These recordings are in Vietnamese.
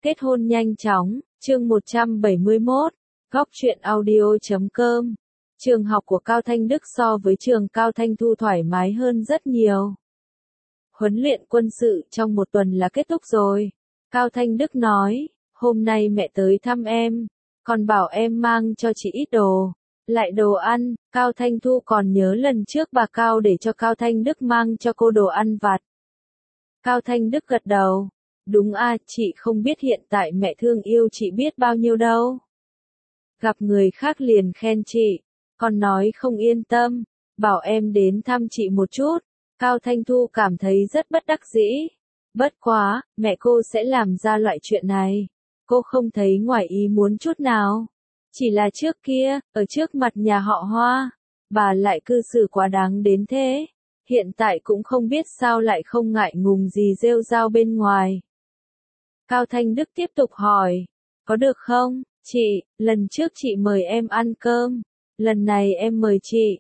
Kết hôn nhanh chóng, chương 171, góc truyện audio.com. Trường học của Cao Thanh Đức so với trường Cao Thanh Thu thoải mái hơn rất nhiều. Huấn luyện quân sự trong một tuần là kết thúc rồi. Cao Thanh Đức nói, hôm nay mẹ tới thăm em, còn bảo em mang cho chị ít đồ, lại đồ ăn. Cao Thanh Thu còn nhớ lần trước bà Cao để cho Cao Thanh Đức mang cho cô đồ ăn vặt. Cao Thanh Đức gật đầu. Đúng à, chị không biết hiện tại mẹ thương yêu chị biết bao nhiêu đâu. Gặp người khác liền khen chị, còn nói không yên tâm, bảo em đến thăm chị một chút. Cao Thanh Thu cảm thấy rất bất đắc dĩ. Bất quá, mẹ cô sẽ làm ra loại chuyện này. Cô không thấy ngoài ý muốn chút nào. Chỉ là trước kia, ở trước mặt nhà họ Hoa, bà lại cư xử quá đáng đến thế. Hiện tại cũng không biết sao lại không ngại ngùng gì rêu rao bên ngoài. Cao Thanh Đức tiếp tục hỏi, có được không, chị, lần trước chị mời em ăn cơm, lần này em mời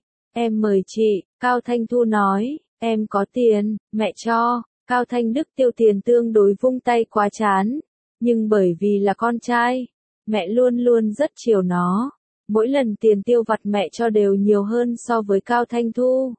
chị, Cao Thanh Thu nói, em có tiền, mẹ cho. Cao Thanh Đức tiêu tiền tương đối vung tay quá chán, nhưng bởi vì là con trai, mẹ luôn luôn rất chiều nó, mỗi lần tiền tiêu vặt mẹ cho đều nhiều hơn so với Cao Thanh Thu.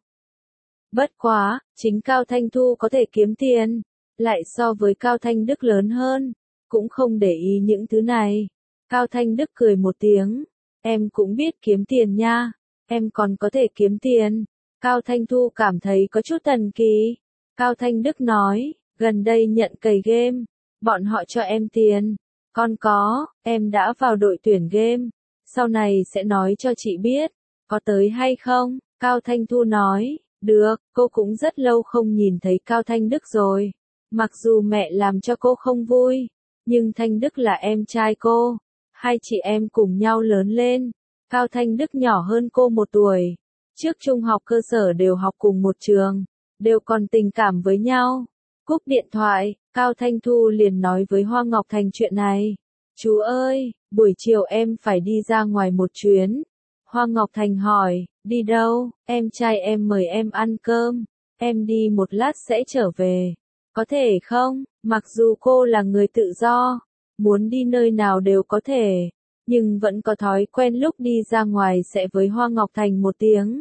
Bất quá, chính Cao Thanh Thu có thể kiếm tiền, lại so với Cao Thanh Đức lớn hơn, cũng không để ý những thứ này. Cao Thanh Đức cười một tiếng, em cũng biết kiếm tiền nha, em còn có thể kiếm tiền. Cao Thanh Thu cảm thấy có chút thần kỳ. Cao Thanh Đức nói, gần đây nhận cày game, bọn họ cho em tiền, con có, em đã vào đội tuyển game, sau này sẽ nói cho chị biết, có tới hay không. Cao Thanh Thu nói, được, cô cũng rất lâu không nhìn thấy Cao Thanh Đức rồi. Mặc dù mẹ làm cho cô không vui, nhưng Thanh Đức là em trai cô, hai chị em cùng nhau lớn lên. Cao Thanh Đức nhỏ hơn cô 1 tuổi, trước trung học cơ sở đều học cùng một trường, đều còn tình cảm với nhau. Cúp điện thoại, Cao Thanh Thu liền nói với Hoa Ngọc Thành chuyện này. Chú ơi, buổi chiều em phải đi ra ngoài một chuyến. Hoa Ngọc Thành hỏi, đi đâu? Em trai em mời em ăn cơm, em đi một lát sẽ trở về. Có thể không? Mặc dù cô là người tự do, muốn đi nơi nào đều có thể, nhưng vẫn có thói quen lúc đi ra ngoài sẽ với Hoa Ngọc Thành một tiếng.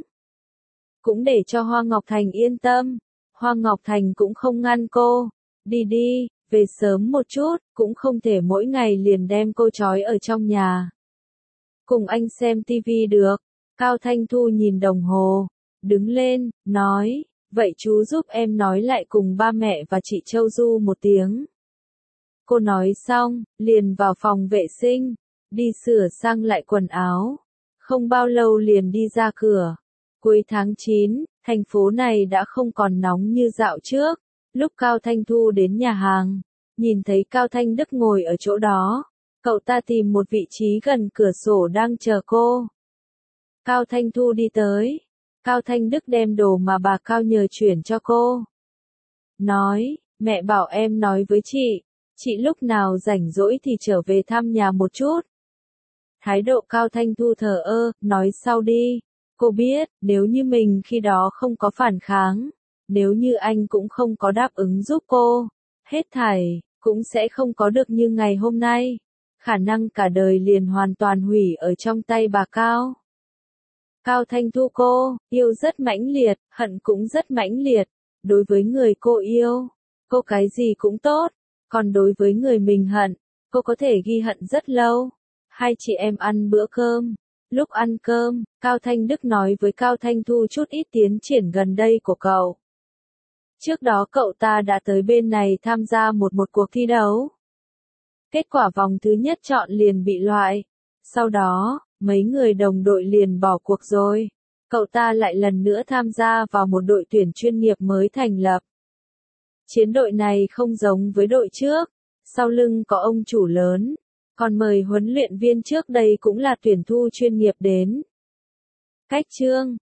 Cũng để cho Hoa Ngọc Thành yên tâm. Hoa Ngọc Thành cũng không ngăn cô. Đi đi, về sớm một chút, cũng không thể mỗi ngày liền đem cô trói ở trong nhà. Cùng anh xem tivi được. Cao Thanh Thu nhìn đồng hồ, đứng lên, nói, vậy chú giúp em nói lại cùng ba mẹ và chị Châu Du một tiếng. Cô nói xong, liền vào phòng vệ sinh, đi sửa sang lại quần áo. Không bao lâu liền đi ra cửa. Cuối tháng 9, thành phố này đã không còn nóng như dạo trước. Lúc Cao Thanh Thu đến nhà hàng, nhìn thấy Cao Thanh Đức ngồi ở chỗ đó, cậu ta tìm một vị trí gần cửa sổ đang chờ cô. Cao Thanh Thu đi tới. Cao Thanh Đức đem đồ mà bà Cao nhờ chuyển cho cô. Nói, mẹ bảo em nói với chị lúc nào rảnh rỗi thì trở về thăm nhà một chút. Thái độ Cao Thanh Thu thờ ơ, nói sau đi. Cô biết, nếu như mình khi đó không có phản kháng, nếu như anh cũng không có đáp ứng giúp cô, hết thảy, cũng sẽ không có được như ngày hôm nay. Khả năng cả đời liền hoàn toàn hủy ở trong tay bà Cao. Cao Thanh Thu cô, yêu rất mãnh liệt, hận cũng rất mãnh liệt. Đối với người cô yêu, cô cái gì cũng tốt. Còn đối với người mình hận, cô có thể ghi hận rất lâu. Hai chị em ăn bữa cơm. Lúc ăn cơm, Cao Thanh Đức nói với Cao Thanh Thu chút ít tiến triển gần đây của cậu. Trước đó cậu ta đã tới bên này tham gia một cuộc thi đấu. Kết quả vòng thứ nhất chọn liền bị loại. Sau đó, mấy người đồng đội liền bỏ cuộc rồi. Cậu ta lại lần nữa tham gia vào một đội tuyển chuyên nghiệp mới thành lập. Chiến đội này không giống với đội trước, sau lưng có ông chủ lớn, còn mời huấn luyện viên trước đây cũng là tuyển thu chuyên nghiệp đến. Cách chương